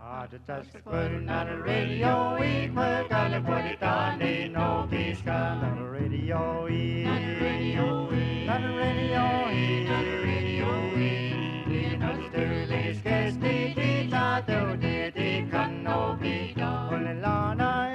Put on the radio, we gotta put it on, ain't no peace got on the radio, on the radio, on the radio, on the radio, you know the Sturley's guest, they not do they can no be done. Well, Lana,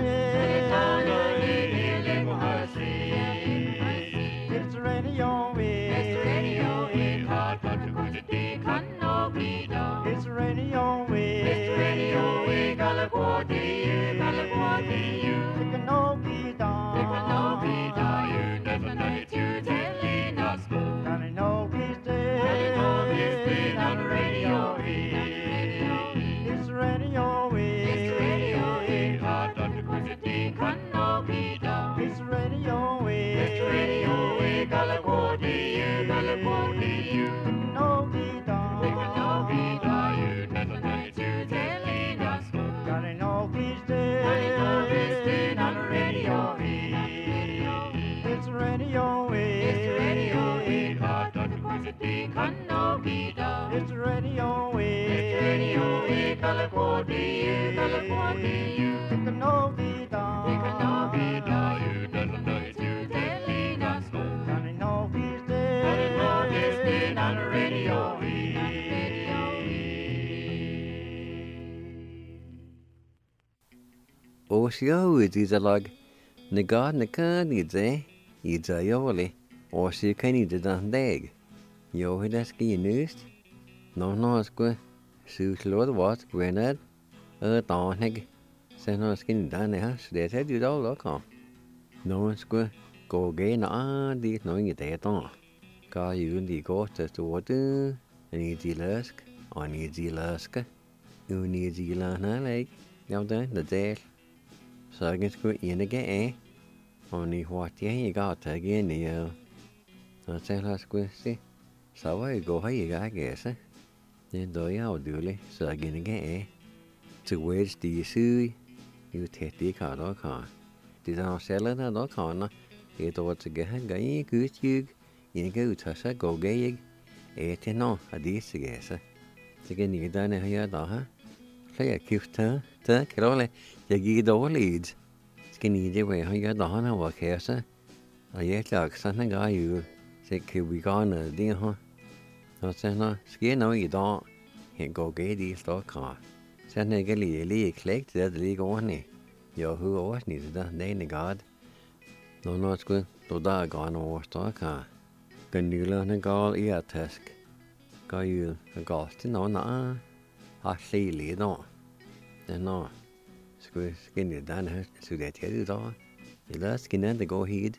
it's the radio, it's the radio, hard but the good they can no be done. It's the radio, it's the radio, we gotta go to you, gotta go to you. It can no be done, it can no be done. You never know it, you telling us go. Gotta know he's dead, gotta know he's dead on the radio. It's the radio, it's the radio, hard but the good they can no be done. It's the radio, it's the radio, we gotta go to you, gotta go to you. It can no be done, it can no be done. You never know it, you telling us go. Gotta know he's dead, gotta know he's dead on the radio. It's the radio, it's the radio, hard but the good they can no be done. It's the radio, it's the radio, we gotta go to you, gotta go to you. It can no be done, it can no be done. You never know it, you telling us go. Gotta know he's dead, gotta know he's dead on the radio. Osio is a log. The god the can is a yoli. Or she can eat it on dag. Yo, that's key news. No, square. Suit Lord was Grenad. Donheg. Send her skin down the house. They said you all look on. No square. Go again. These knowing it at all. Car you the ghost as to water. An easy lusk. On easy lusk. You need the lana lake. Down there, the dead. So I guess go in again, Only what you got again, you. I say last question. So I go how you got guess, Then do you duly, so again, To wedge the issue, you take the card or car. Did I sell it at all corner? It ought to get a guy, good you, you go to a go gay, 18 no, a decent guess. Again, you done here, huh? Play a cute turn, Crowley, you get all leads. Skinny the way how you got the honor work here, sir. I yet like something guy you say, could we gone a dear, huh? I said, no, skin no, you don't. He go gay these stock car. Send a gilly, click to the league on Yo, who always needs that name, the god. No, it's good, to die gone over stock car. Can you learn a girl ear task? Go you a ghost, no, I see lead on. Then no. Skin it down her so that you do. You last skin and the go heed.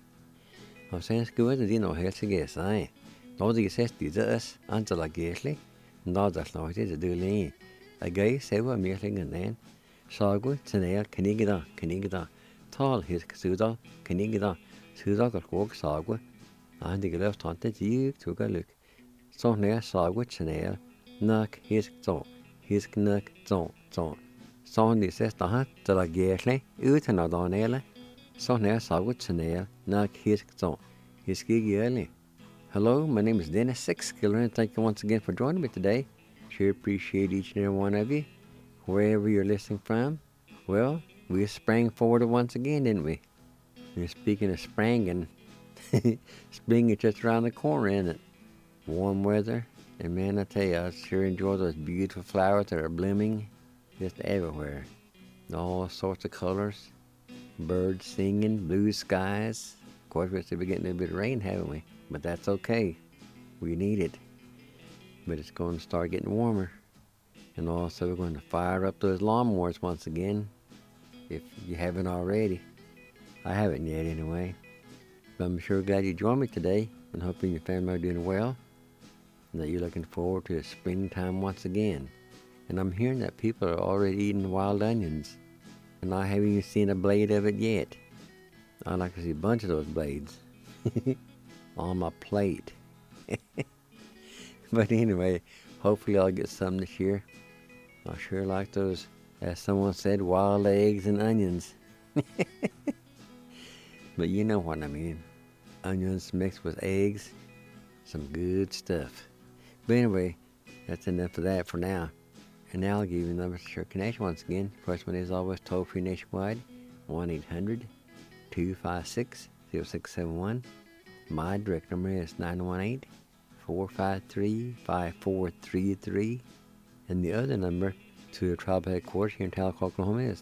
I sense good as you know, health guess, I. No, the says this, Angela Gasley, no, that's not it, do lean. A gay several meeting and then. Sagu, Tenair, Canigida, tall his Suda, Canigida, Suda got walk Sagu, and the left haunted you took a look. So near Sagu, Tenair, Nuck, his knuck, so. Sonny says the hat to la Gasley, ut and Adonella. So near Sagu, Tenair, Nuck, his so. His gig early. Hello, my name is Dennis Sixkiller, and thank you once again for joining me today. Sure appreciate each and every one of you, wherever you're listening from. Well, we sprang forward once again, didn't we? And speaking of spranging, spring is just around the corner, isn't it? Warm weather, and man, I tell you, I sure enjoy those beautiful flowers that are blooming just everywhere. All sorts of colors, birds singing, blue skies. Of course, we're still getting a little bit of rain, haven't we? But that's okay. We need it. But it's going to start getting warmer. And also, we're going to fire up those lawnmowers once again, if you haven't already. I haven't yet, anyway. But I'm sure glad you joined me today, and hoping your family are doing well, and that you're looking forward to the springtime once again. And I'm hearing that people are already eating wild onions, and I haven't even seen a blade of it yet. I'd like to see a bunch of those blades on my plate. But anyway, hopefully I'll get some this year. I sure like those, as someone said, wild eggs and onions. But you know what I mean. Onions mixed with eggs. Some good stuff. But anyway, that's enough of that for now. And now I'll give you the number to Cherokee Nation once again. First one is always toll-free nationwide, 1-800-256-0671. My direct number is 918-453-5433. And the other number to the tribal headquarters here in Tahlequah, Oklahoma is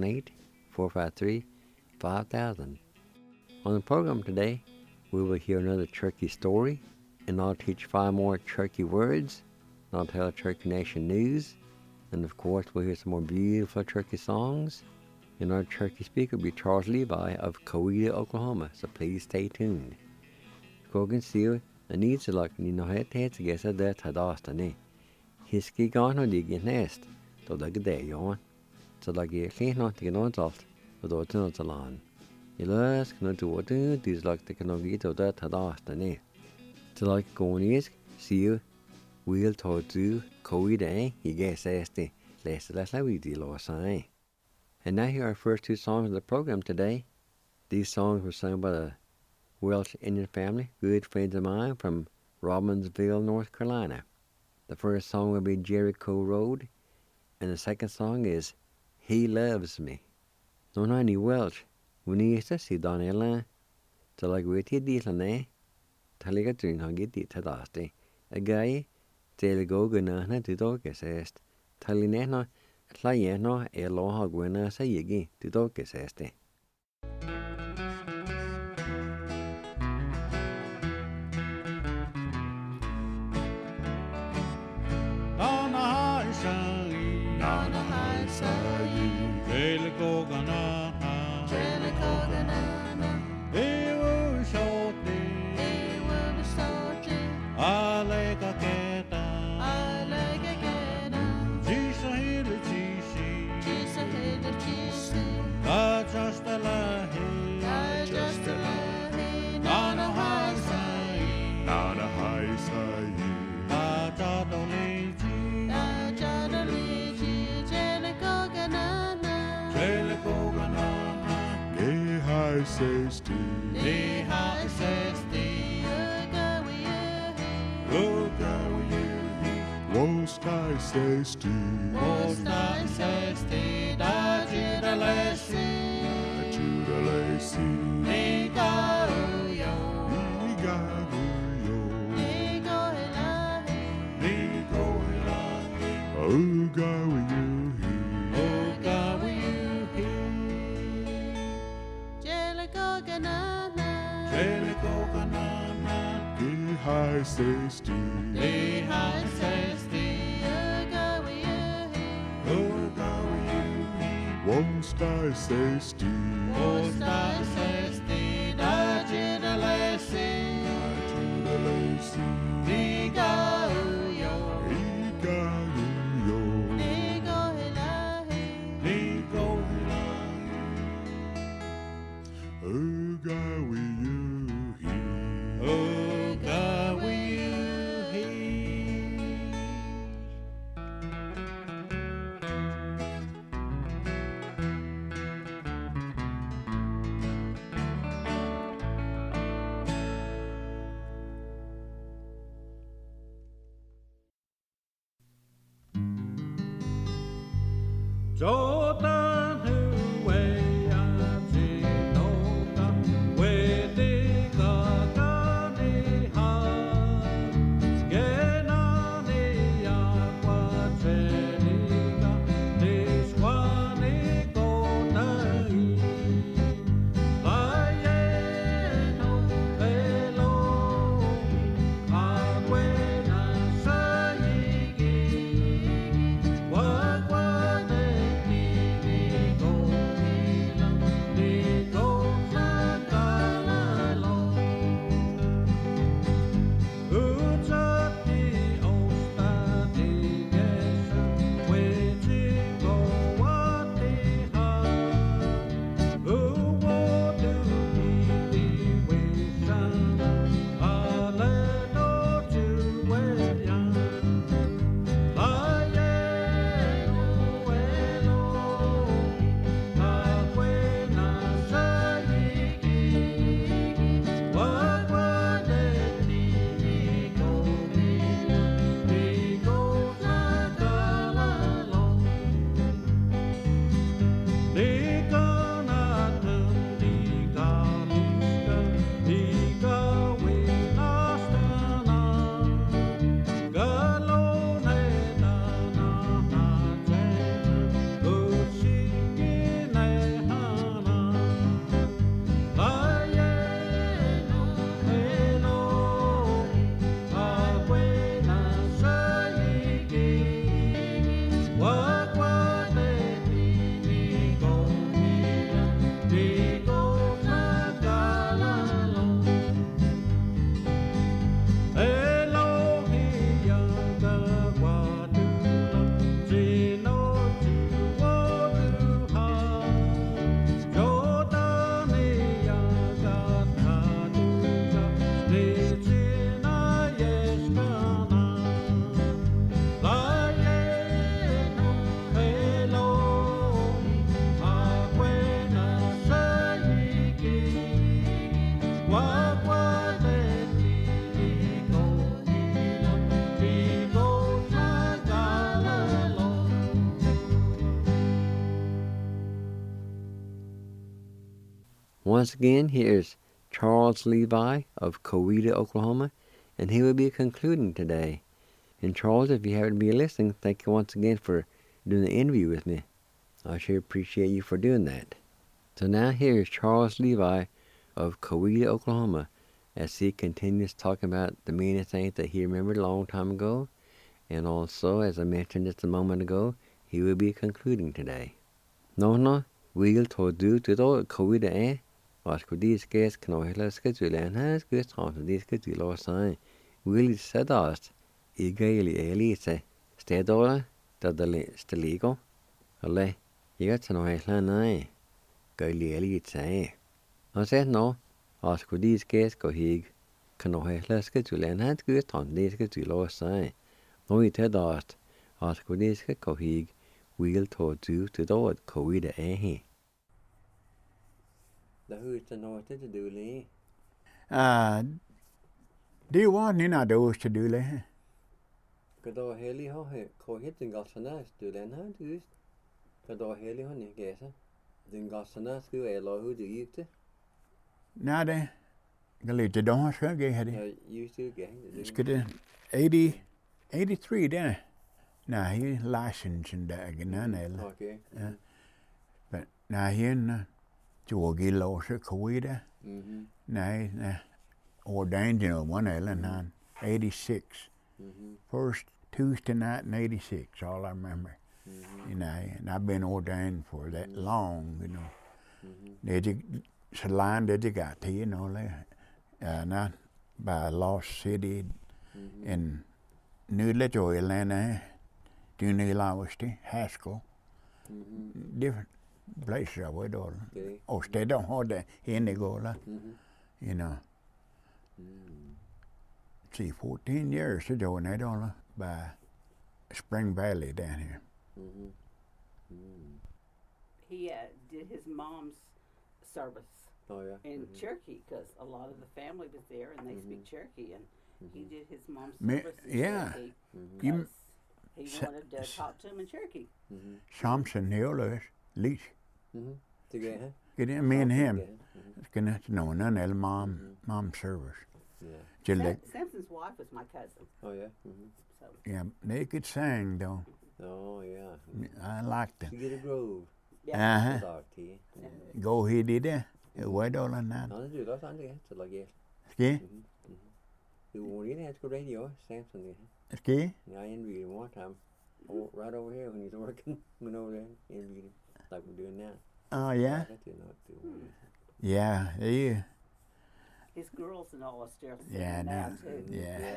918-453-5000. On the program today, we will hear another Cherokee story, and I'll teach 5 more Cherokee words, and I'll tell Cherokee Nation news, and of course we'll hear some more beautiful Cherokee songs, and our Cherokee speaker will be Charles Levi of Coweta, Oklahoma, so please stay tuned. Kogan sier, and needs a luck, and you know how to guess at that Hadastani. Hiski gone on the nest, though the day yon. So like you can't not get on salt, but don't know the lawn. You last cannot do what these like the cannot get of that Hadastani. So like going is, see you, we'll talk to Coweta, you guess the less we deal or sign. And now here are our first 2 songs of the program today. These songs were sung by the Welsh Indian family, good friends of mine from Robbinsville, North Carolina. The first song will be Jericho Road, and the second song is He Loves Me. No, no, any Welsh. We need to see Donella. So like we did this and eh? Taliga drink on get it to a guy, tell go gonna to dog assessed. Talineno, Tlayeno, a law winner say again to dog assessed. Once again, here's Charles Levi of Coweta, Oklahoma, and he will be concluding today. And Charles, if you happen to be listening, thank you once again for doing the interview with me. I sure appreciate you for doing that. So now here's Charles Levi of Coweta, Oklahoma, as he continues talking about the many things that he remembered a long time ago. And also, as I mentioned just a moment ago, he will be concluding today. No, we'll do to the Coweta, was could these guests can all hear schedule and has good time to these schedule or sign. Will said us, eagerly elite, stedola, that the steligo, ale, you got to know a gaily elite. I said no, was could these guests go hig, can all hear schedule and has good time to these schedule or sign. No, it had asked, was could these go hig, we'll do to the Coweta. The who's the north to do, Lee? Do you want any of those to do that? Could I heli ho hit got sana do then how do could I heli honey guess then got sana who a law who do you to? Now they the don't get it. You still get It's good 83 then. Now he licensed in that again. Okay. But now he in Georgie lost a Coweta. Now ordained one in 86. First Tuesday night in 86, all I remember. You know, and I've been ordained for that long, you know. It's a line that you got to, you know, not by Lost City in New Little Atlanta, Junior University, Haskell, different places I went all. Or stay down hard there, Indigo, you know. See, 14 years ago, and I don't know, by Spring Valley down here. He did his mom's service in Cherokee because a lot of the family was there and they speak Cherokee, and he did his mom's service in Cherokee because he wanted to talk to him in Cherokee. Samson Hill, Leach. Together? Get in, me and him. Can know none of mom service. Samson's wife was my cousin. Oh yeah. So. Yeah, they could sing though. Oh yeah. I liked them. You get a groove. Yeah. Go he did that. Wait all on that. No, du låter aldrig så lager. Ski? Du won't even have to go radio, Samson. Ski? Yeah, I interviewed him one time. Right over here when he's working. Went over there, interviewed him like we're doing now. Oh yeah. Yeah, yeah. His girls and all are still Yeah, now too.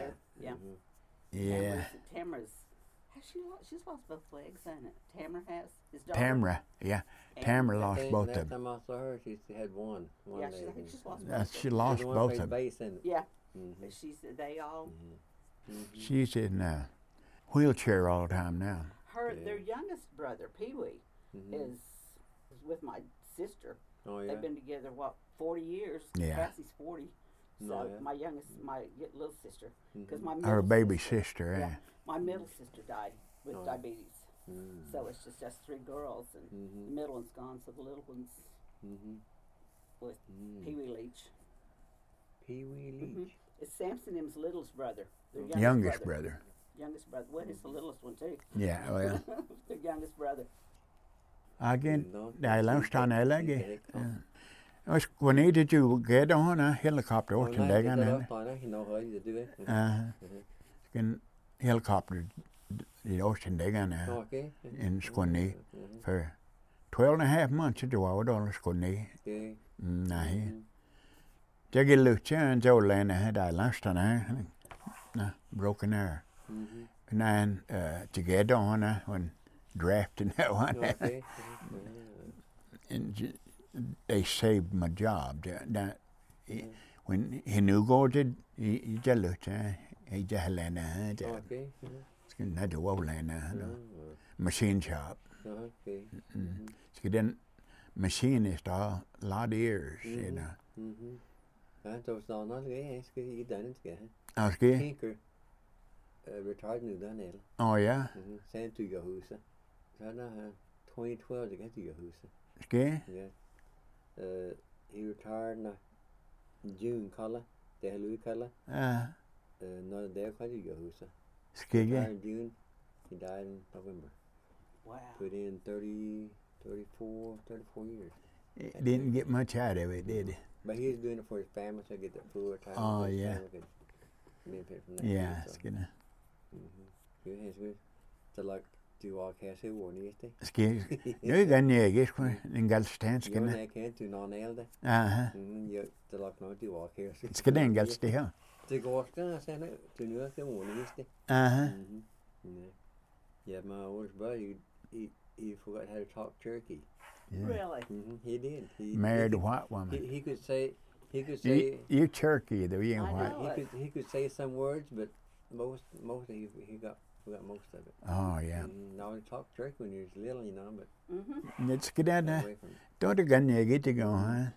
Yeah. Tamara's. She's lost both legs, hasn't it? Tamara has. His daughter. Tamara, yeah. Tamara lost both of them. Last time I saw her, she had one. Yeah, I think she's lost both. She lost both of them. Yeah. They all. She's in a wheelchair all the time now. Their youngest brother, Pee Wee, is with my sister. Oh yeah. They've been together 40 years. Yeah. Cassie's 40. So my little sister, because her baby sister. My middle sister died with diabetes. So it's just us three girls, and the middle one's gone, so the little one's with Pee Wee Leach. Pee Wee Leach. It's Samson and his littlest brother. Their youngest brother. Youngest brother. Well, it's the littlest one too. Yeah, well. Their youngest brother. Again, I lost on LA. When he did you get on a helicopter or can helicopter the ocean digging in Squinny for 12.5 months ago I would all Squinny. Jaggy Lucha and Joe Lane had I lost on her broken air. And then to get on when drafting that one. And they saved my job. When he knew go did he just looked he just lena not the wall machine shop. So then machinist a lot of years, you know. Så snart når jeg skal I denne skal. Okay. Tinker retired nu denne. Oh yeah. Sandtyger huset. Så der 2012 det kan tyger huset. Okay. Ja. he retired in June kalla. Det är Louis kalla. No, det är kvar i huset. Retired in June. He died in November. Wow. Put in 34 years. Didn't get much out of it, did he? But he's doing it for his family to get the full retirement. Oh, yeah. Benefit from that. Yeah, too, so. ska det. Good. Så lagt du var kanske oernyste. Ska jag kan jag ska en galstan Jag kan inte någon elde. Aha. Jag det lagt något du var kanske. Ska den galstan här? Det går ska sen du nu ska oernyste. Aha. Yeah, my oldest brother, he forgot how to talk Cherokee. Yeah. Really? He did. He Married a white woman. He could say. You Cherokee though, you ain't I white. know. He could say some words, but most he forgot most of it. Oh yeah. Now he talked Cherokee when he was little, you know, but Let's get out there. away from it. Don't gan jag get to go, huh?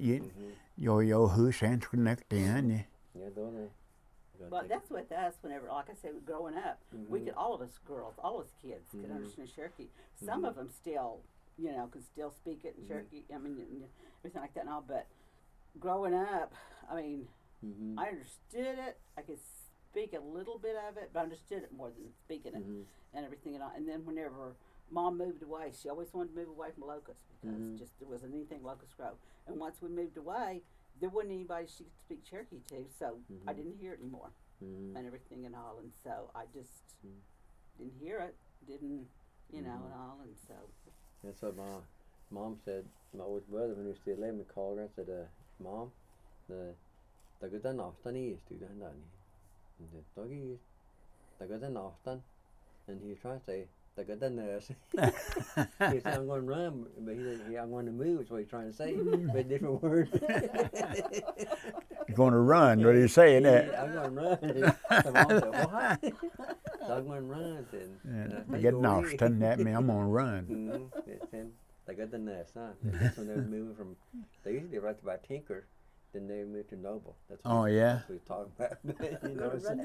Your hus and connect in. Yeah, don't they? But that's with us. Whenever, like I said, growing up, we could, all of us girls, all of us kids, could understand Cherokee. Some of them still, could still speak it in Cherokee. I mean, everything like that and all. But growing up, I mean, I understood it. I could speak a little bit of it, but I understood it more than speaking it and everything and all. And then whenever Mom moved away, she always wanted to move away from Locust because just there wasn't anything Locust Grove. And once we moved away, there wasn't anybody she could speak Cherokee to, so I didn't hear it anymore and everything and all. And so I just didn't hear it, didn't, and all. And so. That's what my mom said. My oldest brother, when he was still living, called her and said, Mom, the good done often is to done done. And the doggy is the good done often. And he was trying to say, the good done nurse. He said, I'm going to run, but he said, I'm going to move, is what he's trying to say, but different word. You're going to run, what are you saying that? I'm going to run. So Mom said, what? So I'm going to run. Yeah, get lost, doesn't that mean I'm going to run? They got the nest, huh? That's when they were moving from, they used to be right by Tinker, then they moved to Noble. That's what that's what we talking about. You know what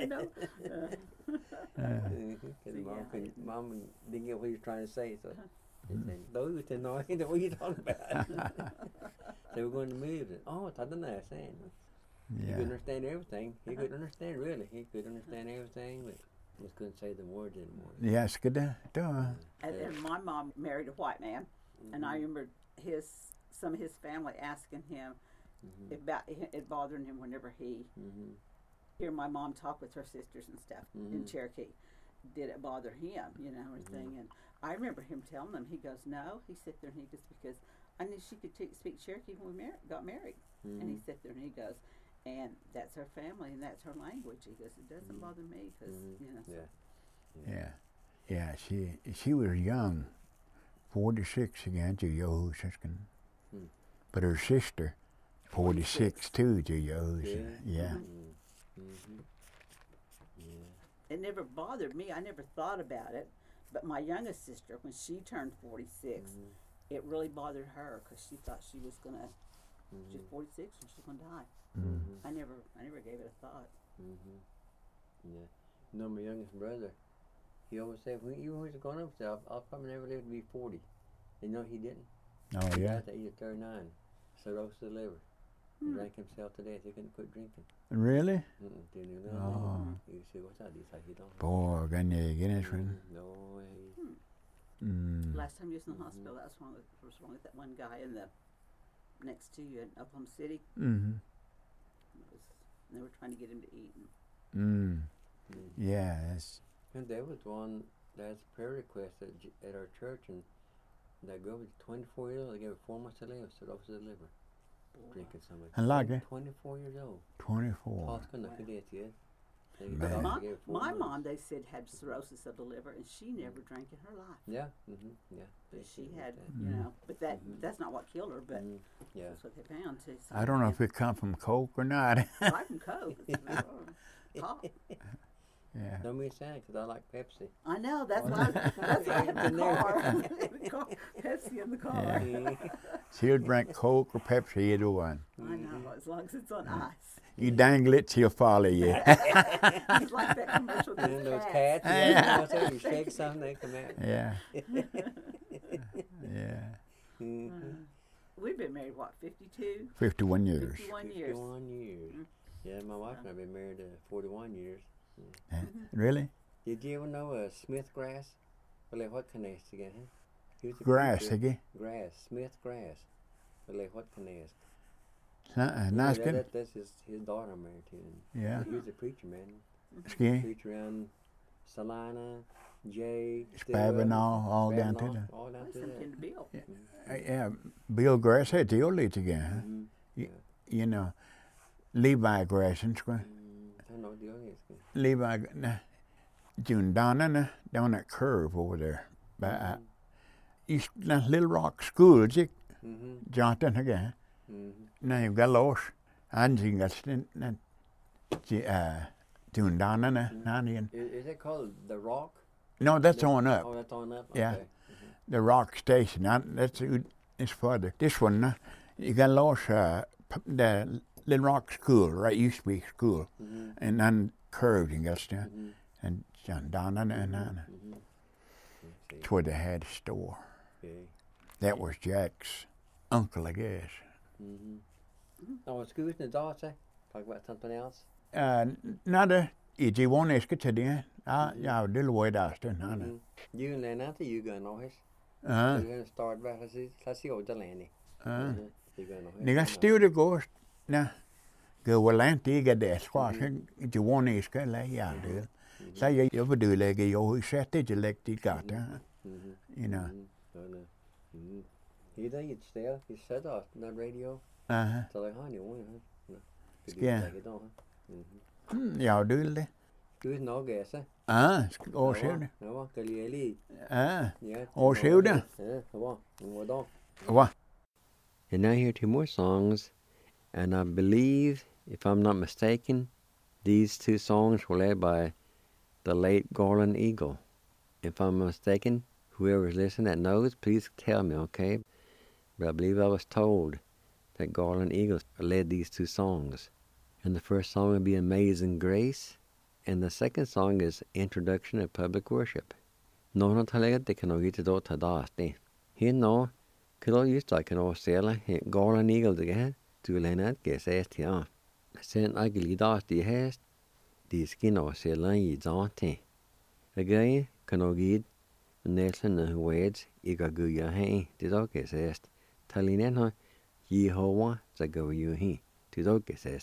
I'm saying? Mom didn't get what he was trying to say, so he said, those didn't know what you talking about. They were going to move it. Oh, it's the nest, saying. He couldn't understand everything. He couldn't understand, really. He could understand everything, but just couldn't say the words anymore. Yeah, it's good. And my mom married a white man. And I remember some of his family asking him about it bothering him whenever he hear my mom talk with her sisters and stuff in Cherokee. Did it bother him, everything? And I remember him telling them, he goes, no. He sat there and he goes, because I knew she could speak Cherokee when we got married. And he sat there and he goes, and that's her family and that's her language. He goes, it doesn't bother me because, Yeah, she was young. 46 again to Yehoshua. But her sister, 46 too to Yehoshua. Yeah. It never bothered me. I never thought about it. But my youngest sister, when she turned 46, it really bothered her because she thought she was going to, she's 46 and she's going to die. I never gave it a thought. Yeah. No, my youngest brother, he always said, when you was going up there, I'll probably never live to be 40. And no, he didn't. Oh, he yeah? died at the age of 39. Cirrhosis of the liver. Drank himself to death. He couldn't quit drinking. Really? Didn't know Oh. You see, what's that? He's like, he don't. Boy, can you get it? No way. Last time you was in the hospital, that's wrong with that one guy in the next to you in Oklahoma City. They were trying to get him to eat. Yeah, that's... And there was one that's prayer request at our church, and that girl was 24 years old. They gave her 4 months to live, cirrhosis of the liver. Drinking so much. And like it? 24 years old. 24. Tosca, no forget yet. My mom, they said, had cirrhosis of the liver, and she never drank in her life. Yeah, yeah. But she had, but that's not what killed her, but that's what they found too. So I don't know if it come from Coke or not. Right from Coke. Pop. Yeah. Don't be sad, because I like Pepsi. I know, that's why I have the car. Pepsi in the car. Yeah. She'll drink Coke or Pepsi, either one. I know, as long as it's on ice. You dangle it, she'll follow you. It's like that commercial with And those cats. cats, you shake something, they come out. Yeah. Yeah. we've been married, what, 52? 51 years. 51 years. 51 years. Mm-hmm. Yeah, my wife and I have been married 41 years. Yeah. Really? Did you ever know Smith Grass? Well, what can I again? Grass, again? Grass, Smith Grass. Well, what can I Nice. That's his daughter I'm married to. Yeah. He was a preacher, man. Ski? Preacher around Salina, Jay, Spavinall, all down to that. All down to that. Bill. Yeah, Bill Grass had the old lead again. You know, Levi Grass and square. I don't know the old Levi, June Donna, down that curve over there. By East Little Rock School, Jonathan again. Now you've got lost. And you got June Donna, Is it called The Rock? No, that's on up. Oh, that's on up? Yeah. Okay. The Rock Station. That's it's further. This one, you got lost the Little Rock School, right? Used to be school. And then curved and got down. And John Donna and Nana. That's where they had a store. Okay. That was Jack's uncle, I guess. Oh, excuse me, daughter. Talk about something else? Nada. Iji won't ask it today. Ja, det låg där stund. You and Lena, you going to his? You're going to start back as you old Lenny. Ni got still to go. Nah. Go well and take that squash. You won't ask it like yeah, dude. Say you ever do like you set it, you like the got, you know. You think it's still, you said off that radio? So like, honey, Yeah. Ja, du det. Du er nok altså. Og ser det. Ja, kan lige lige. Og ser det. What? And now here are two more songs, and I believe, if I'm not mistaken, these two songs were led by the late Garland Eagle. If I'm mistaken, whoever's listening that knows, please tell me, okay? But I believe I was told that Garland Eagle led these two songs. And the first song would be Amazing Grace, and the second song is Introduction of Public Worship. No, no, talaga de kan ogit do tadasti. Here no, kilo used to kan o sela Garland Eagle de get to lenat get says here. Sen agili dasti has the skin o sela yi zanti. Again, kan ogit Nelson the words igaguya he to do get says. Talinen ho Yehovah zago you he to do get says.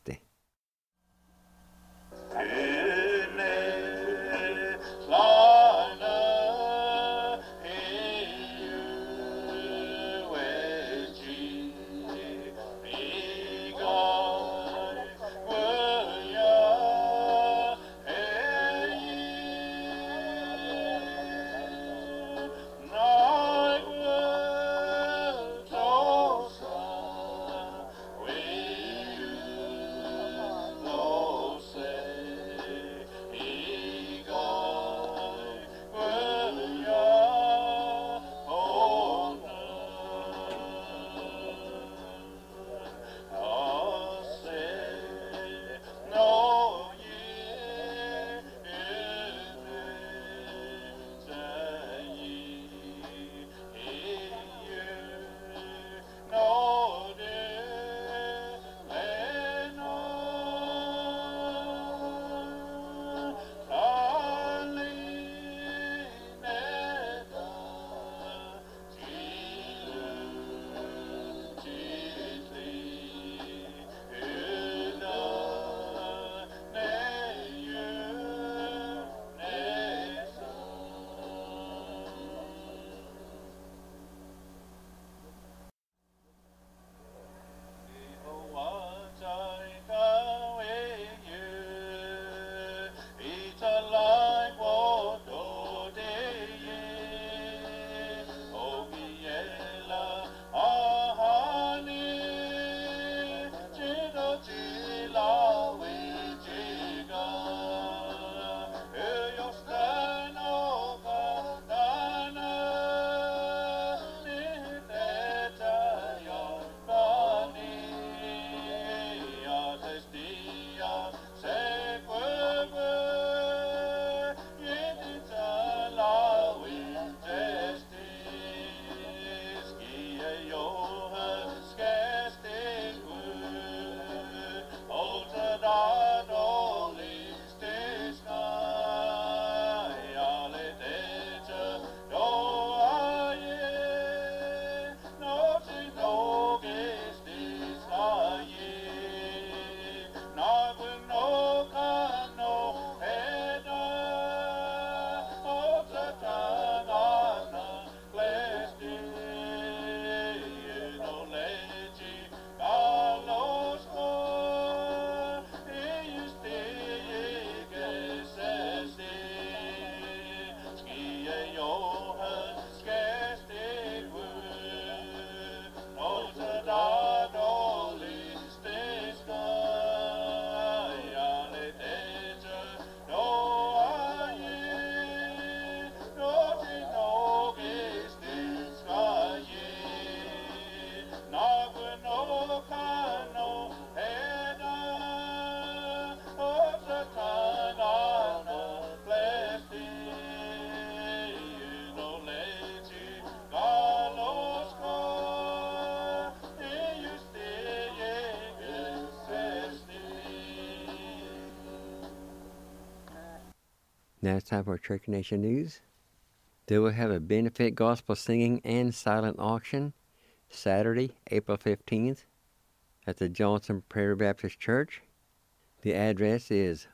Now it's time for Church Nation News. They will have a benefit gospel singing and silent auction Saturday, April 15th at the Johnson Prairie Baptist Church. The address is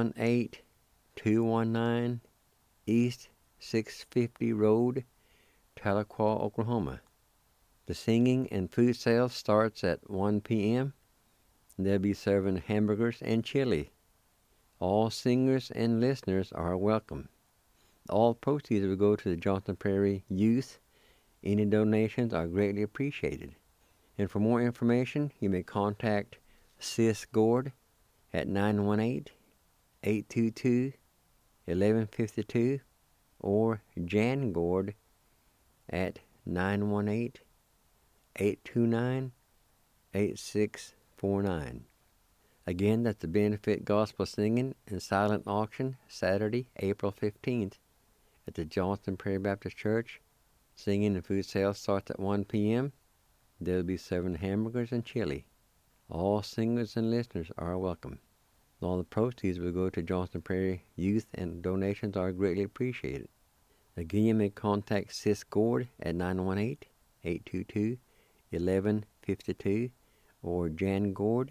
18219 East 650 Road, Tahlequah, Oklahoma. The singing and food sale starts at 1 p.m. They'll be serving hamburgers and chili. All singers and listeners are welcome. All proceeds will go to the Johnson Prairie Youth. Any donations are greatly appreciated. And for more information, you may contact Sis Gord at 918-822-1152 or Jan Gord at 918-829-8649. Again, that's the benefit gospel singing and silent auction Saturday, April 15th at the Johnson Prairie Baptist Church. Singing and food sales starts at 1 p.m. They'll be serving hamburgers and chili. All singers and listeners are welcome. All the proceeds will go to Johnson Prairie Youth, and donations are greatly appreciated. Again, you may contact Sis Gord at 918-822-1152 or Jan Gord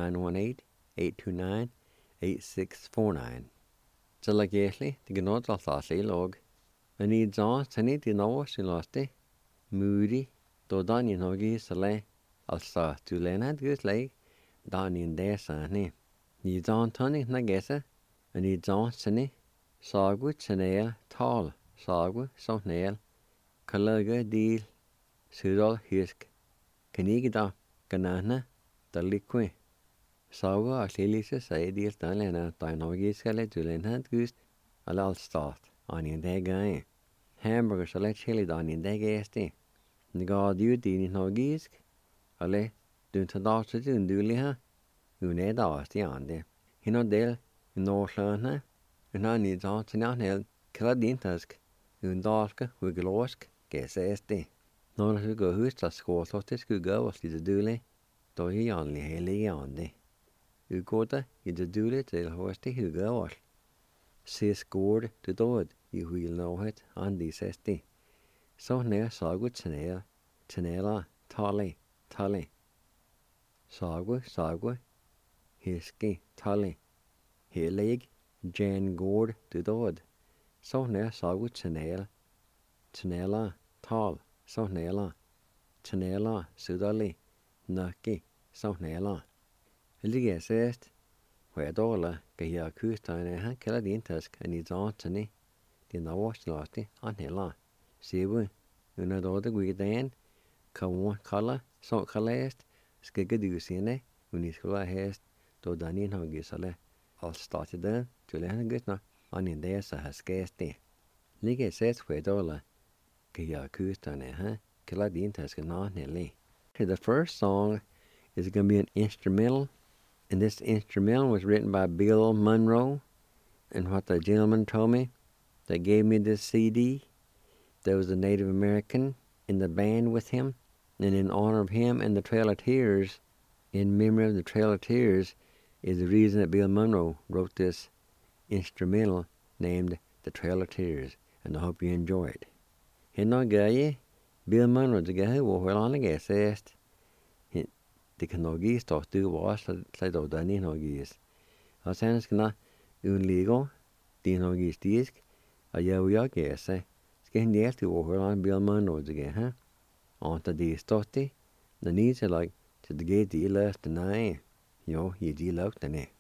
918-829-8649. Zilla Gashley, the Gnod Althasi log. I need John, Tani, the Novos in Losti, Moody, Dodani Nogi, Sale, Alsa, Tulena, Gusley, Donny and Desani. Need John Tony, Nagesa, I need John, Tani, Sagwood, Sanel, Tall, Sagwood, Sontnail, Kalaga, Deal, Sudol, Hisk, Kanigida, Ganana, the liquid. Saga a chlílíse sé díos dá lena dainógí le dúlena gúst a lal stát aníon dé gain. Hamburger se le chili daníon dé géistí. Ní gá dú díní nógísk a le dúnta dásta dún dúlíthe ún é dástí ándé. Hino dél nóslána ún aní dásta neanhéil cila díntask ún dáska hu glósk gés éistí. Nóla hu go húst a skótóttis gu gáwastí de dúlé dó hí ánlí hélí ándé. Ugoda I de dúle til hosti hugawal. Sis Gord de dod I huil nóhet an di sesti. So ne sagu tnela, tali, Sagu, hiski, tali. Helig, Jan Gord de dod. So ne sagu tnela, tal, so nela. Tnela, sudali, naki, so nela. Lige sest, where dollar, Gaya Kustan, and Caladintask, and his auntony, the Nawashlasti, on Hilla. Sibu, Unador the Guidan, Kawan color, so calast, Skigadusine, Uniscola hast, Dodani Hogisale, all started then, to learn good now, on in there, so has scarcely. Lige sest, where dollar, Gaya Kustan, and Caladintask, and on Hilly. The first song is going to be an instrumental. And this instrumental was written by Bill Monroe. And what the gentleman told me that gave me this CD, there was a Native American in the band with him. And in honor of him and the Trail of Tears, in memory of the Trail of Tears, is the reason that Bill Monroe wrote this instrumental named The Trail of Tears. And I hope you enjoy it. Hinno gaye, Bill Monroe the guy who will on the says. Det kan nog gis då du var så då där ni nog gis. Och sen ska na unligo det nog gis disk. Och jag gäsa. Ska en del till över Bill Monroe det ha. Och det stotti. The needs are like to the gate the last tonight. You deal out the ne.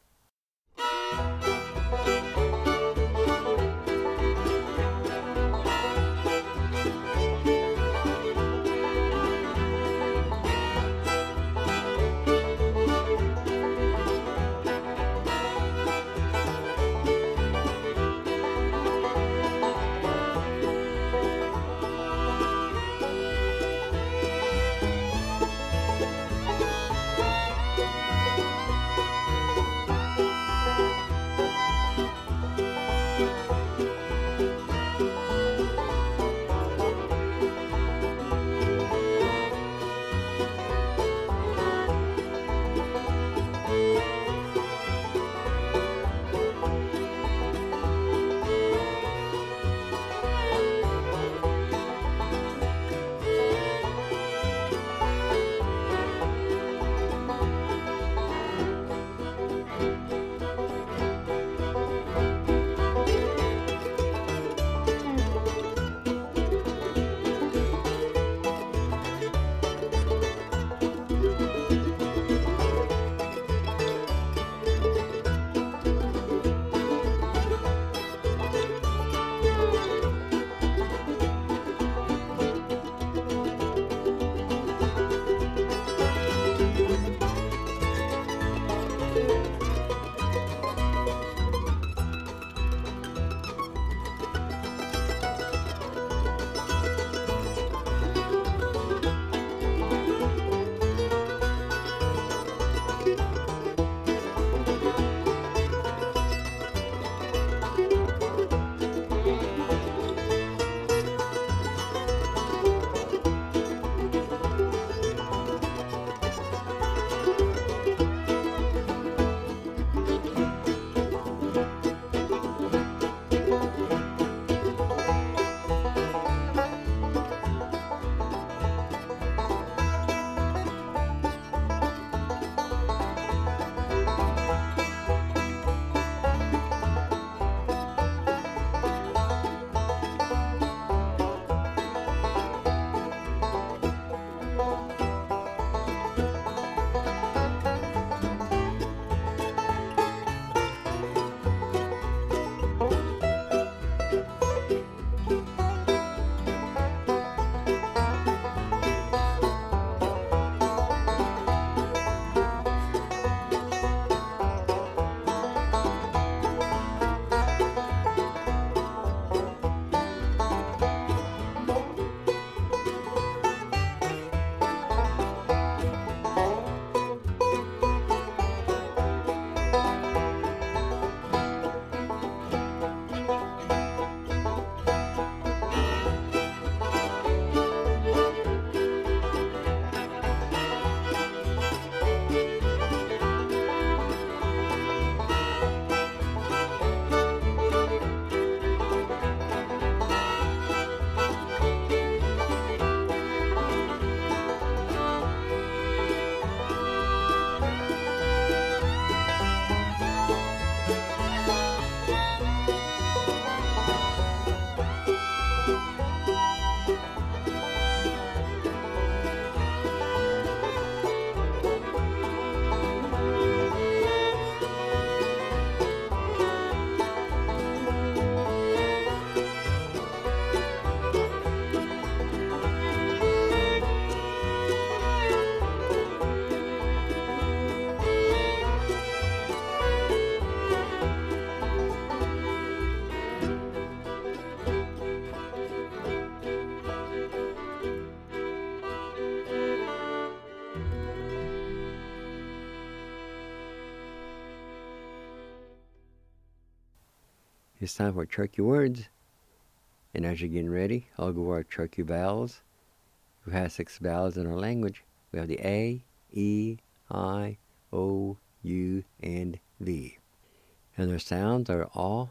It's time for Cherokee words. And as you're getting ready, I'll go over our Cherokee vowels. We have 6 vowels in our language. We have the A, E, I, O, U, and V. And their sounds are A,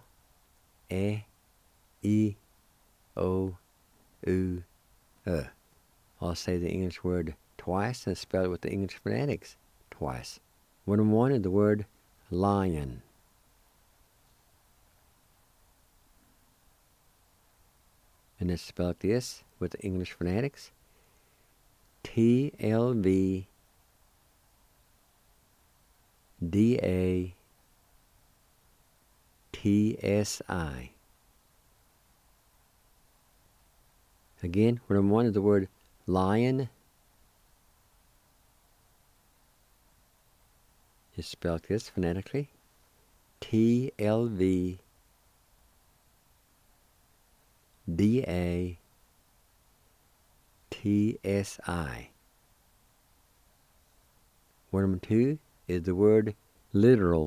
E, O, U, I'll say the English word twice and spell it with the English phonetics twice. Number 1 is the word lion. And it's spelled like this with the English phonetics. TLV DATSI. Again, number 1 is the word lion. It's spelled like this phonetically. TLV DATSI. Word number 2 is the word literal.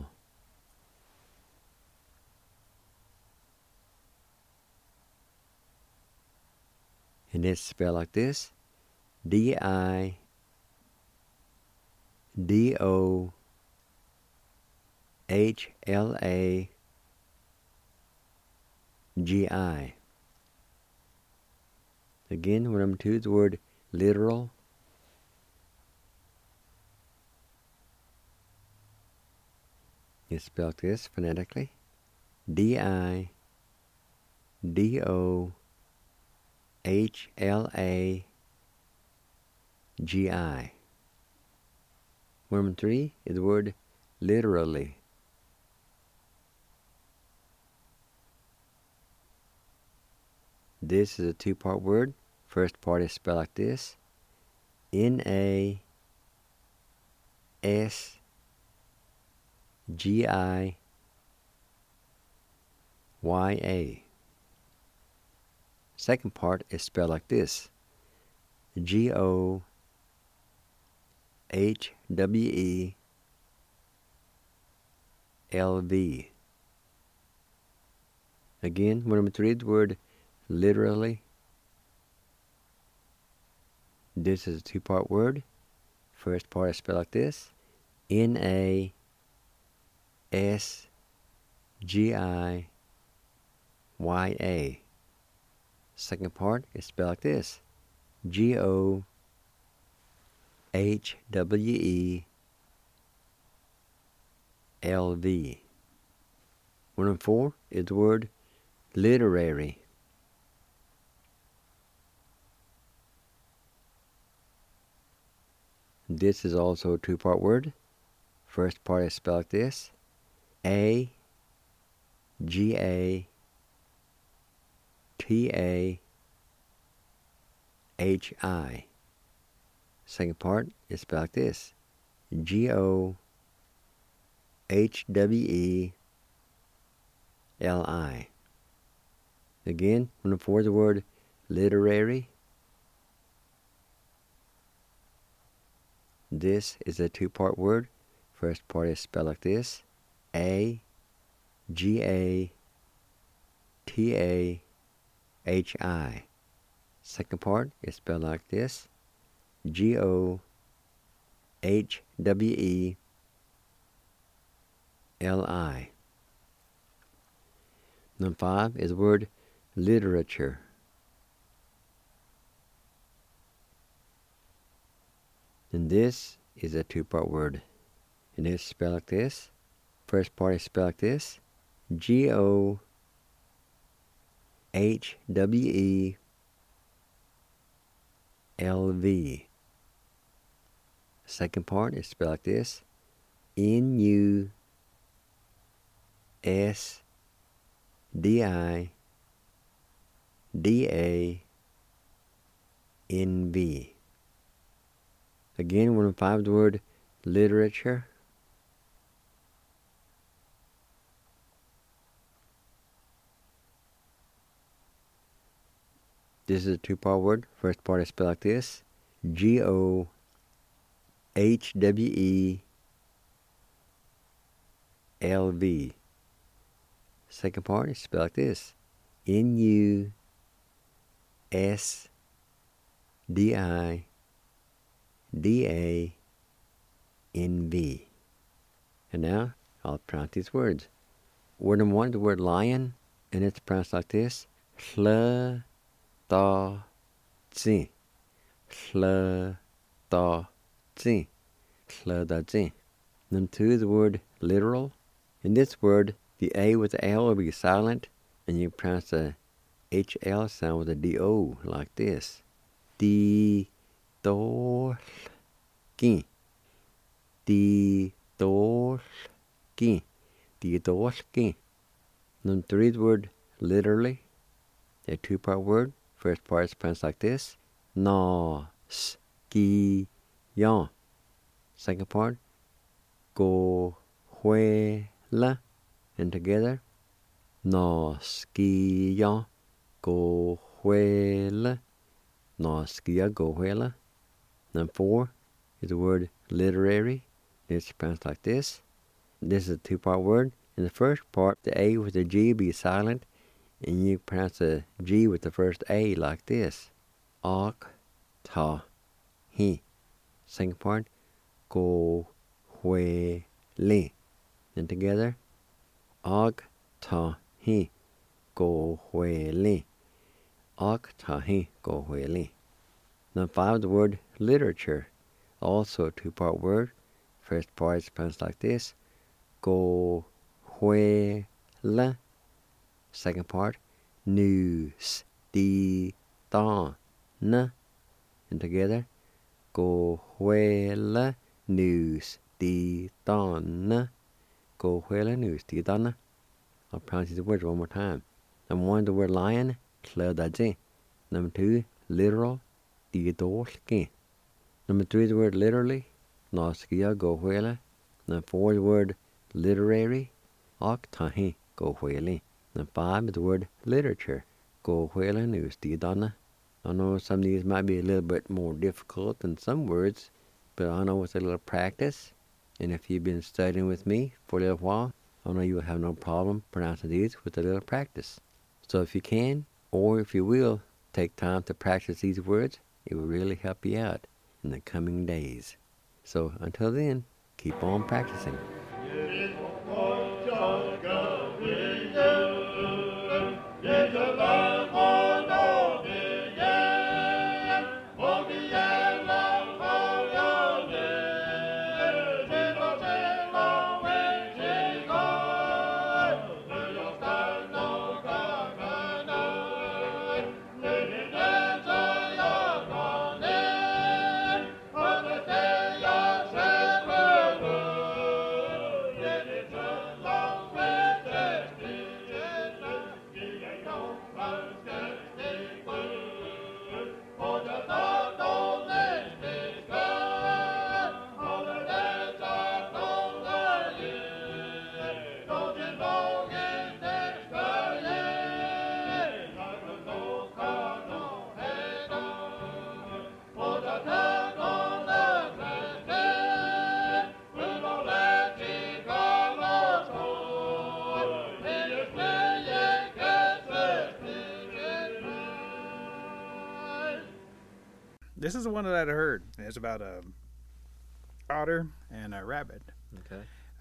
And it's spelled like this. DIDOGI. Again, word number 2 is the word literal. It's spelled like this phonetically. DIDOHLAGI. Word number 3 is the word literally. This is a 2-part word. First part is spelled like this. NASGIA. Second part is spelled like this. GOHWE. LV. Again, word number 3 is the word literally. This is a 2-part word. First part is spelled like this. NASGIA. Second part is spelled like this. GOHWE. LV. Word number 4 is the word literary. This is also a 2-part word. First part is spelled like this. AGATAHI. Second part is spelled like this. GOHWELI. Again, number 4 is the word literary. This is a 2-part word. First part is spelled like this. AGATAHI. Second part is spelled like this. GOHWELI. Number 5 is the word literature. And this is a 2-part word. And it's spelled like this. First part is spelled like this. GOHWELI. Second part is spelled like this. NUSDIDINV. Again, one of 5 the word literature. This is a 2-part word. First part is spelled like this. GOHWELI. Second part is spelled like this. N-U-S-D-I-D-A-N-V. And now I'll pronounce these words. Word number one, the word lion, and it's pronounced like this. Hl-da-zi. Hl-da-zi. Hl-da-zi. Number two, the word literal. In this word, the A with the L will be silent, and you pronounce the HL sound with a D-O, like this. Di-do-l-ki. Di-do-l-ki. Di-do-l-ki. Number three, the word literally. A two-part word. First part is pronounced like this. Na-s-ki-yan. Second part, go-hue-la. And together, na-ski-yan, go-hue-la. Na-ski-ya, go-hue-la. Number four is the word literary. It's pronounced like this. This is a two-part word. In the first part, the A with the G be silent, and you pronounce the G with the first A like this. Ok-ta-hi. Second part, go-hue-li. And together, Og-ta-hi, go-hue-li. Og-ta-hi, go-hue-li. Number five, the word literature. Also a two-part word. First part is pronounced like this. Go-hue-la. Second part, news-di-dan-na. And together, go-hue-la, news-di-dan-na. Go-hue-la, news-di-dan-na. I'll pronounce these words one more time. Number one, the word lion, hl-da-zi. Number two, literal, di-do-l-ki. Number three, the word literally, na-ski-ya, go-hue-la. Number four, the word literary, ok-ta-hi, go-hue-li. Number five is the word literature, go-hue-la, news-di-dan-na. I know some of these might be a little bit more difficult than some words, but I know with a little practice, and if you've been studying with me for a little while, I know you will have no problem pronouncing these with a little practice. So if you can, or if you will, take time to practice these words, it will really help you out in the coming days. So until then, keep on practicing. This is the one that I'd heard. It's about a otter and a rabbit. Okay.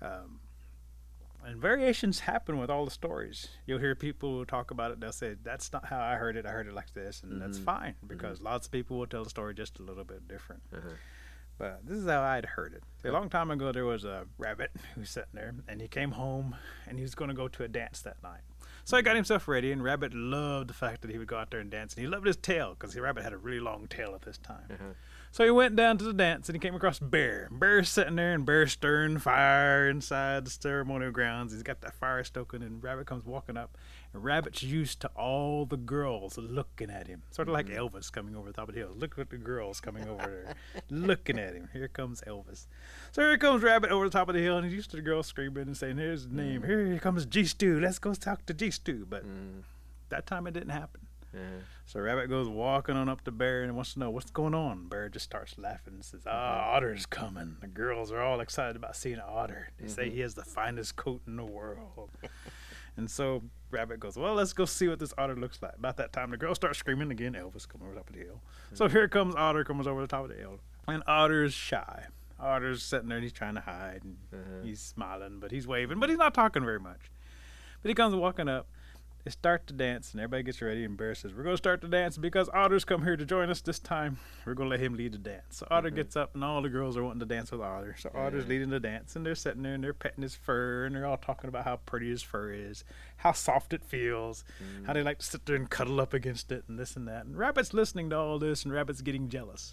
And variations happen with all the stories. You'll hear people talk about it. They'll say, that's not how I heard it. I heard it like this. And that's fine, because lots of people will tell the story just a little bit different. But this is how I'd heard it. A long time ago, there was a rabbit who was sitting there, and he came home, and he was going to go to a dance that night. So he got himself ready, and Rabbit loved the fact that he would go out there and dance. And he loved his tail, because the rabbit had a really long tail at this time. So he went down to the dance, and he came across Bear. Bear's sitting there, and Bear's stirring fire inside the ceremonial grounds. He's got that fire stoking, and Rabbit comes walking up. And Rabbit's used to all the girls looking at him. Sort of like Elvis coming over the top of the hill. Look at the girls coming over there, looking at him. Here comes Elvis. So here comes Rabbit over the top of the hill, and he's used to the girls screaming and saying, here's his name. Here comes G-Stew. Let's go talk to G-Stew. But that time it didn't happen. So Rabbit goes walking on up to Bear and wants to know what's going on. Bear just starts laughing and says, Otter's coming. The girls are all excited about seeing an otter. They say he has the finest coat in the world. And so Rabbit goes, well, let's go see what this otter looks like. About that time, the girl starts screaming again. Elvis coming over top of the hill. So here comes Otter, comes over the top of the hill. And Otter's shy. Otter's sitting there and he's trying to hide. And he's smiling, but he's waving, but he's not talking very much. But he comes walking up. They start to dance, and everybody gets ready, and Bear says, we're going to start to dance because Otter's come here to join us this time. We're going to let him lead the dance. So Otter gets up, and all the girls are wanting to dance with Otter. So Otter's leading the dance, and they're sitting there, and they're petting his fur, and they're all talking about how pretty his fur is, how soft it feels, how they like to sit there and cuddle up against it, and this and that. And Rabbit's listening to all this, and Rabbit's getting jealous.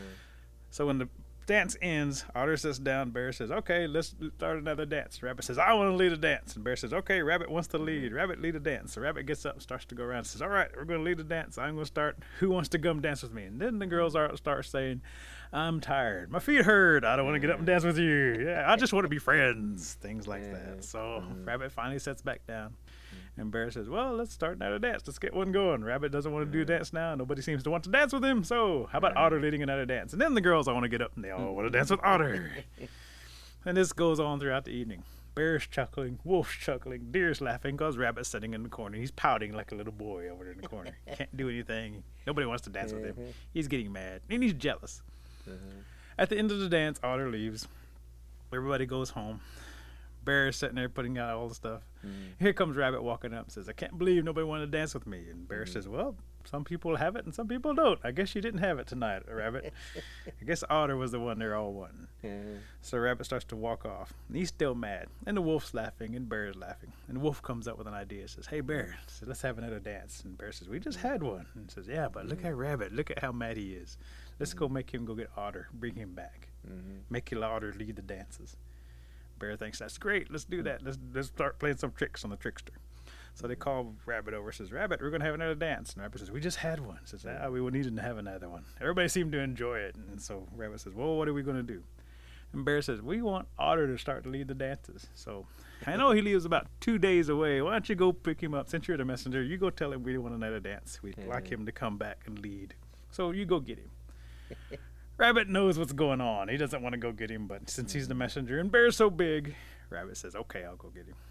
So when the dance ends, Otter sits down. Bear says, okay, let's start another dance. Rabbit says, I want to lead a dance. And Bear says, okay, Rabbit wants to lead. Rabbit lead a dance. So Rabbit gets up and starts to go around and says, all right, we're going to lead a dance. I'm going to start. Who wants to come dance with me? And then the girls start saying, I'm tired. My feet hurt. I don't want to get up and dance with you. Yeah, I just want to be friends. Things like that. So Rabbit finally sits back down. And Bear says, well, let's start another dance. Let's get one going. Rabbit doesn't want to do a dance now. Nobody seems to want to dance with him. So how about Otter leading another dance? And then the girls all want to get up, and they all want to dance with Otter. And this goes on throughout the evening. Bear's chuckling, Wolf's chuckling, Deer's laughing because Rabbit's sitting in the corner. He's pouting like a little boy over there in the corner. Can't do anything. Nobody wants to dance with him. He's getting mad, and he's jealous. At the end of the dance, Otter leaves. Everybody goes home. Bear is sitting there putting out all the stuff. Here comes Rabbit walking up and says, I can't believe nobody wanted to dance with me. And Bear says, well, some people have it and some people don't. I guess you didn't have it tonight, Rabbit. I guess Otter was the one they're all wanting. So Rabbit starts to walk off. And he's still mad. And the Wolf's laughing and Bear's laughing. And the Wolf comes up with an idea. Says, hey, Bear, let's have another dance. And Bear says, we just had one. And says, yeah, but look at Rabbit. Look at how mad he is. Let's go make him go get Otter. Bring him back. Make Otter lead the dances. Bear thinks that's great. Let's do that. Let's start playing some tricks on the trickster. So they call Rabbit over. Says, Rabbit, we're going to have another dance. And Rabbit says, we just had one. Says, we will need to have another one. Everybody seemed to enjoy it. And so Rabbit says, well, what are we going to do? And Bear says, we want Otter to start to lead the dances. So I know he lives about 2 days away. Why don't you go pick him up? Since you're the messenger, you go tell him we want another dance. We'd like him to come back and lead. So you go get him. Rabbit knows what's going on. He doesn't want to go get him, but since he's the messenger and Bear's so big, Rabbit says, okay, I'll go get him.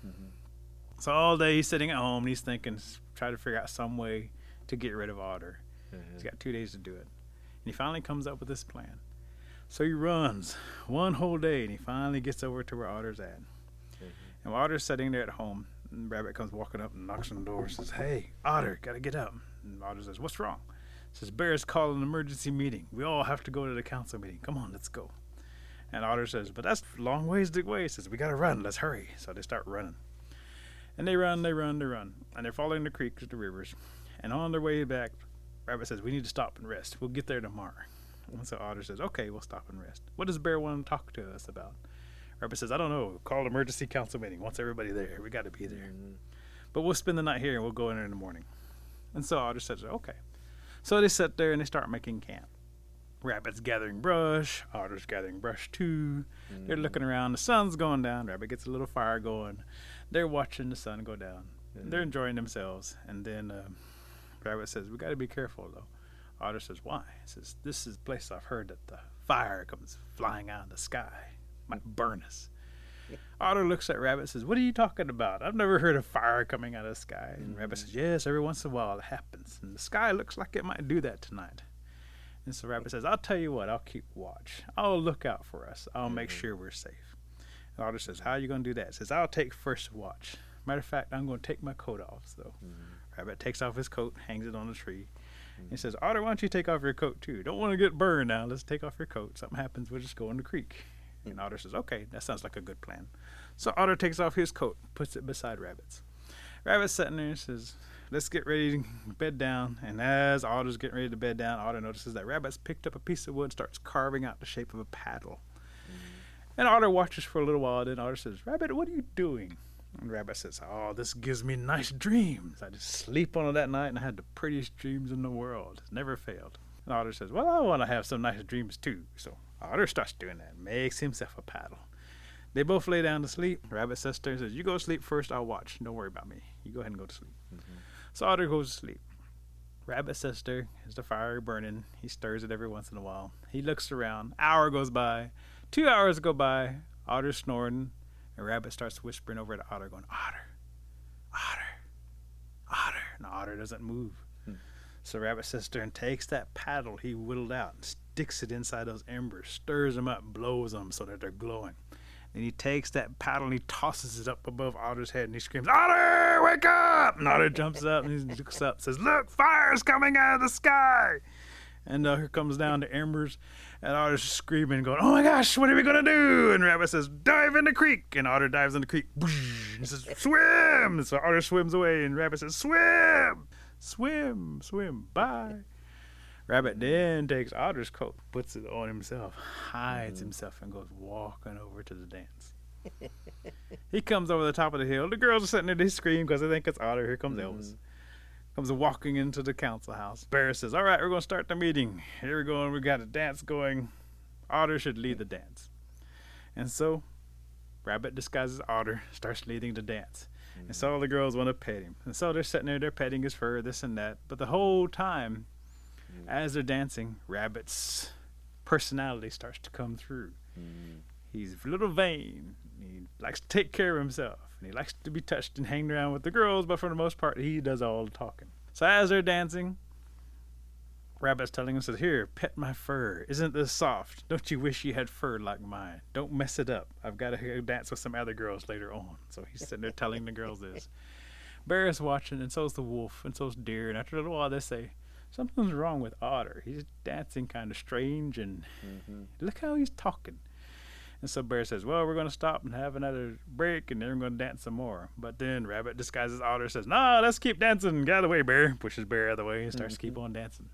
So all day he's sitting at home and he's thinking, try to figure out some way to get rid of Otter. He's got 2 days to do it. And he finally comes up with this plan. So he runs one whole day and he finally gets over to where Otter's at. And while Otter's sitting there at home, and Rabbit comes walking up and knocks on the door and says, hey, Otter, gotta get up. And Otter says, what's wrong? Says, Bear's calling an emergency meeting. We all have to go to the council meeting. Come on, let's go. And Otter says, but that's a long ways to go. He says, we got to run. Let's hurry. So they start running. And they run. And they're following the creeks, the rivers. And on their way back, Rabbit says, we need to stop and rest. We'll get there tomorrow. And so Otter says, okay, we'll stop and rest. What does Bear want to talk to us about? Rabbit says, I don't know. Call an emergency council meeting. Wants everybody there. We got to be there. But we'll spend the night here and we'll go in there in the morning. And so Otter says, okay. So they sit there and they start making camp. Rabbit's gathering brush. Otter's gathering brush too. They're looking around. The sun's going down. Rabbit gets a little fire going. They're watching the sun go down. They're enjoying themselves. And then Rabbit says, we got to be careful though. Otter says, why? He says, this is a place I've heard that the fire comes flying out of the sky. Might burn us. Otter looks at Rabbit and says, what are you talking about? I've never heard of fire coming out of the sky. And Rabbit says, yes, every once in a while it happens. And the sky looks like it might do that tonight. And so Rabbit says, I'll tell you what, I'll keep watch. I'll look out for us. I'll make sure we're safe. And Otter says, how are you going to do that? He says, I'll take first watch. Matter of fact, I'm going to take my coat off. So Rabbit takes off his coat, hangs it on the tree. He says, Otter, why don't you take off your coat too? Don't want to get burned now. Let's take off your coat. Something happens, we'll just go in the creek. And Otter says, okay, that sounds like a good plan. So Otter takes off his coat, puts it beside Rabbit's. Rabbit's sitting there and says, let's get ready to bed down. And as Otter's getting ready to bed down, Otter notices that Rabbit's picked up a piece of wood and starts carving out the shape of a paddle. And Otter watches for a little while. Then Otter says, Rabbit, what are you doing? And Rabbit says, oh, this gives me nice dreams. I just sleep on it that night and I had the prettiest dreams in the world. It's never failed. And Otter says, well, I want to have some nice dreams too. So Otter starts doing that, makes himself a paddle. They both lay down to sleep. Rabbit says to her, says, you go to sleep first, I'll watch. Don't worry about me. You go ahead and go to sleep. So Otter goes to sleep. Rabbit's sister is the fire burning. He stirs it every once in a while. He looks around. Hour goes by. 2 hours go by. Otter's snoring. And Rabbit starts whispering over to Otter, going, Otter, Otter. And Otter doesn't move. So Rabbit sits there and takes that paddle he whittled out and sticks it inside those embers, stirs them up, blows them so that they're glowing. And he takes that paddle and he tosses it up above Otter's head and he screams, Otter, wake up! And Otter jumps up and he looks up and says, look, fire's coming out of the sky! And here comes down the embers and Otter's screaming, going, oh my gosh, what are we going to do? And Rabbit says, dive in the creek. And Otter dives in the creek. And he says, swim! And so Otter swims away and Rabbit says, swim! Swim, swim, bye. Rabbit then takes Otter's coat, puts it on himself, hides himself, and goes walking over to the dance. He comes over the top of the hill. The girls are sitting there, they scream because they think it's Otter. Here comes Elvis. Comes walking into the council house. Bear says, all right, we're going to start the meeting. Here we go, and we got a dance going. Otter should lead the dance. And so Rabbit disguises Otter, starts leading the dance. And so all the girls want to pet him. And so they're sitting there, they're petting his fur, this and that. But the whole time, as they're dancing, Rabbit's personality starts to come through. He's a little vain. He likes to take care of himself. And he likes to be touched and hang around with the girls, but for the most part, he does all the talking. So as they're dancing, Rabbit's telling him, says, here, pet my fur. Isn't this soft? Don't you wish you had fur like mine? Don't mess it up. I've got to go dance with some other girls later on. So he's sitting there telling the girls this. Bear is watching, and so's the wolf, and so's Deer. And after a little while, they say, something's wrong with Otter. He's dancing kind of strange, and look how he's talking. And so Bear says, well, we're going to stop and have another break, and then we're going to dance some more. But then Rabbit disguises Otter, says, nah, let's keep dancing. Get out of the way, Bear. Pushes Bear out of the way and starts to keep on dancing.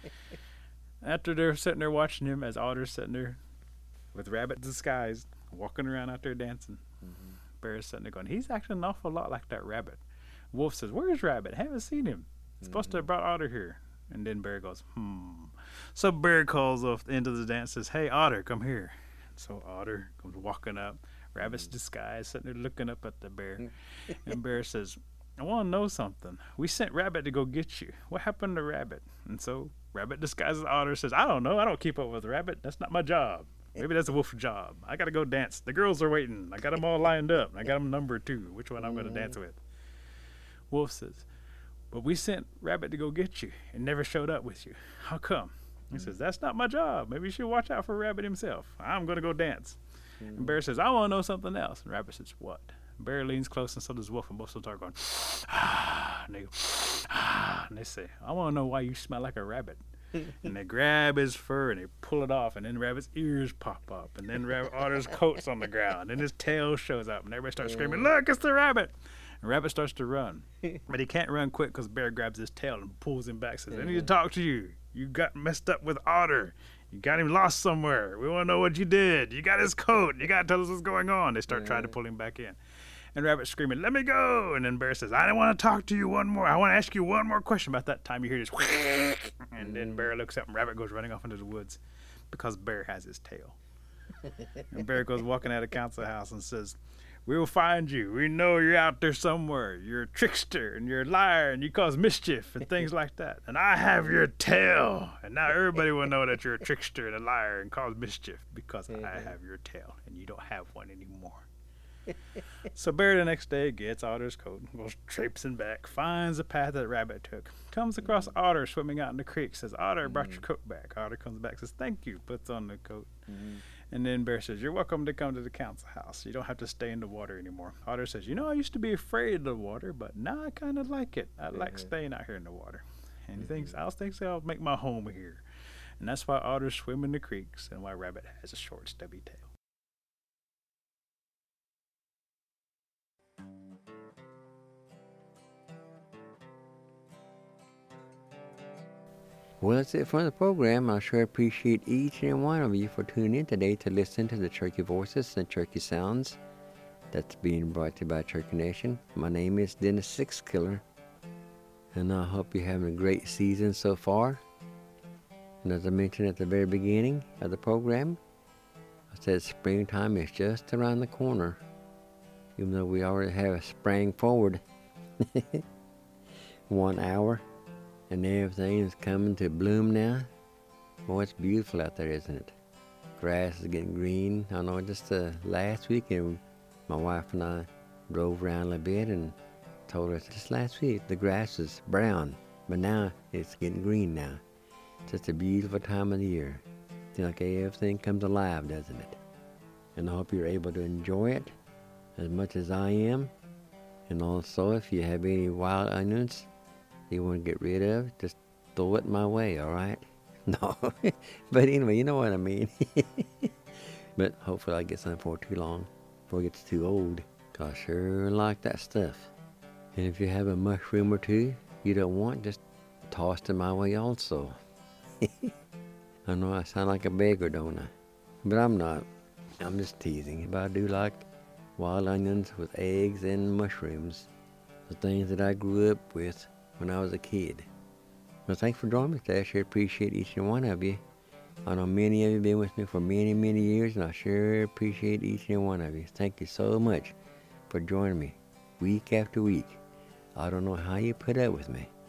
After they're sitting there watching him, as Otter's sitting there with Rabbit disguised, walking around out there dancing, Bear's sitting there going, he's acting an awful lot like that Rabbit. Wolf says, where's Rabbit? I haven't seen him. Supposed to have brought Otter here. And then Bear goes, So Bear calls off the end of the dance, says, hey, Otter, come here. So Otter comes walking up, Rabbit's disguised, sitting there looking up at the Bear. And Bear says, I want to know something. We sent Rabbit to go get you. What happened to Rabbit? And so Rabbit disguises Otter, says, I don't know. I don't keep up with Rabbit. That's not my job. Maybe that's a wolf's job. I got to go dance. The girls are waiting. I got them all lined up. I got them numbered too, which one I'm going to dance with. Wolf says, but we sent Rabbit to go get you and never showed up with you. How come? He says, that's not my job. Maybe you should watch out for Rabbit himself. I'm going to go dance. And Bear says, I want to know something else. And Rabbit says, what? Bear leans close, and so does Wolf, and both of them start going, and they go, and they say, I want to know why you smell like a rabbit. And they grab his fur, and they pull it off, and then Rabbit's ears pop up, and then Otter's coat's on the ground, and his tail shows up, and everybody starts screaming, look, it's the rabbit. And Rabbit starts to run, but he can't run quick because Bear grabs his tail and pulls him back, says, I need to talk to you. You got messed up with Otter. You got him lost somewhere. We want to know what you did. You got his coat. You got to tell us what's going on. They start trying to pull him back in. And Rabbit's screaming, let me go. And then Bear says, I don't want to talk to you one more. I want to ask you one more question. About that time you hear this. And then Bear looks up and Rabbit goes running off into the woods because Bear has his tail. And Bear goes walking out of council house and says, we will find you. We know you're out there somewhere. You're a trickster and you're a liar and you cause mischief and things like that. And I have your tail. And now everybody will know that you're a trickster and a liar and cause mischief because I have your tail and you don't have one anymore. So Bear the next day gets Otter's coat, goes traipsing back, finds the path that Rabbit took, comes across Otter swimming out in the creek, says, Otter, I brought your coat back. Otter comes back, says, thank you, puts on the coat. And then Bear says, you're welcome to come to the council house. You don't have to stay in the water anymore. Otter says, you know, I used to be afraid of the water, but now I kind of like it. I like staying out here in the water. And he thinks, I'll make my home here. And that's why otters swim in the creeks and why Rabbit has a short, stubby tail. Well, that's it for the program. I sure appreciate each and one of you for tuning in today to listen to the Cherokee Voices and Cherokee Sounds that's being brought to you by Cherokee Nation. My name is Dennis Sixkiller, and I hope you're having a great season so far. And as I mentioned at the very beginning of the program, I said springtime is just around the corner, even though we already have sprang forward 1 hour. And everything is coming to bloom now. Boy, it's beautiful out there, isn't it? Grass is getting green. I know just last weekend, my wife and I drove around a little bit and told us just last week the grass is brown, but now it's getting green now. Just a beautiful time of the year. Seems like everything comes alive, doesn't it? And I hope you're able to enjoy it as much as I am. And also, if you have any wild onions you want to get rid of, just throw it my way, all right? No, but anyway, you know what I mean. But hopefully I get some before too long, before it gets too old. 'Cause I sure like that stuff. And if you have a mushroom or two you don't want, just toss them my way also. I know I sound like a beggar, don't I? But I'm not. I'm just teasing. But I do like wild onions with eggs and mushrooms. The things that I grew up with when I was a kid. Well, thanks for joining me today. I sure appreciate each and one of you. I know many of you have been with me for many, many years, and I sure appreciate each and one of you. Thank you so much for joining me week after week. I don't know how you put up with me.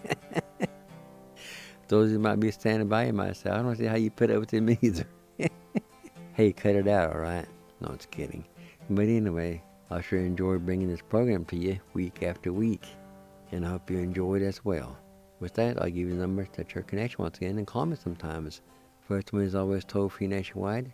Those who might be standing by you might say, I don't see how you put up with him either. Hey, cut it out, all right? No, it's kidding. But anyway, I sure enjoy bringing this program to you week after week, and I hope you enjoy it as well. With that, I'll give you the number to Church Connection once again, and call me sometimes. First one is always toll-free nationwide,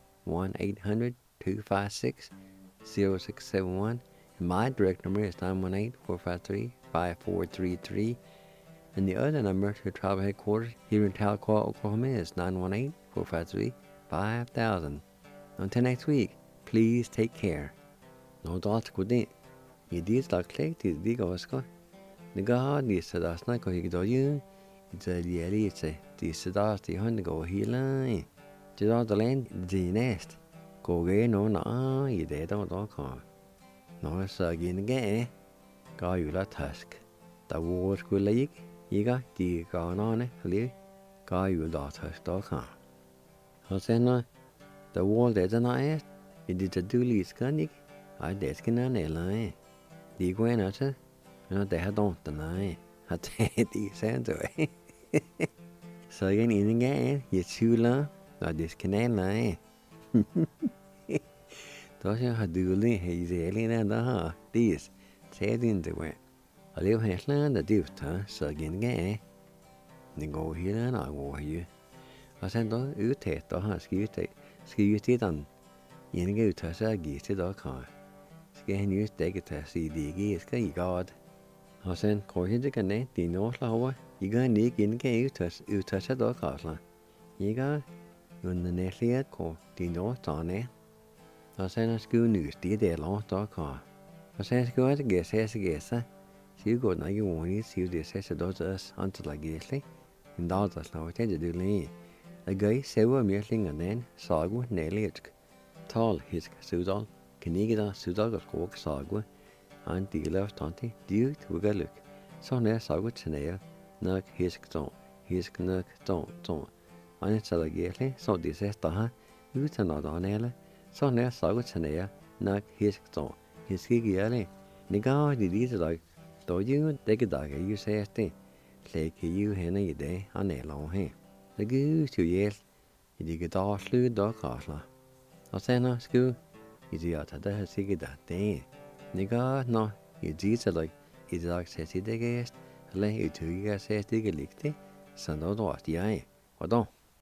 1-800-256-0671. And my direct number is 918-453-5433. And the other number to tribal headquarters here in Tahlequah, Oklahoma is 918-453-5000. Until next week, please take care. No thoughts good day. You did like click to the Oscar. The God is the last night he do you. It's a yearly, it's a this the hunt go healer. Just all the land, the nest. Go again, no, you dead on the car. No, it's again, go you la task. The war school league, you got the gone on it, leave. Go you la task, the car. I said, no, the wall there's an eye. It did a duly scanning. I desk in an airline. The Gwen utter, and they had don't deny. I tell the center. So again, in again, you chula, or this canal line. Those are duly hazy alien and this said in the way. I live Hesland, the divta, so again, then go here and I go here. I sent on ute, the husky ski on. In go to a geese to the car. Scan you take it to see the geese, God. I sent Corey the Canet, the North Lower. You got Nick in gay to touch a dog castle. You got when the Nestle at call the North on it. I sent a school news, the long dog car. I sent school at the guess as a guesser. So you go now you want to see the assessor does us until I guess. And that's now what they do. A guy several meeting and then Sagu Nelly. Tall his Sudal, Canigada Sudal Cork Sagu, and the left tante, due to a look. So near Sagu Chanel, Nug his don't, his Nug don't. And it's a gately, so this is Taha, you turn out on Ella, so near Sagu Chanel, Nug his don't, his giggy. Nigar did these like, though you take a dog, you say a thing. Like you henny day on a long hair. The goose to yes, you get all slew dog castle. I say no, school, is the other that sig that day. Nigga, no, you did like, is like says the guest, lay you to you guys says the galicti, send out what the eye, or don't.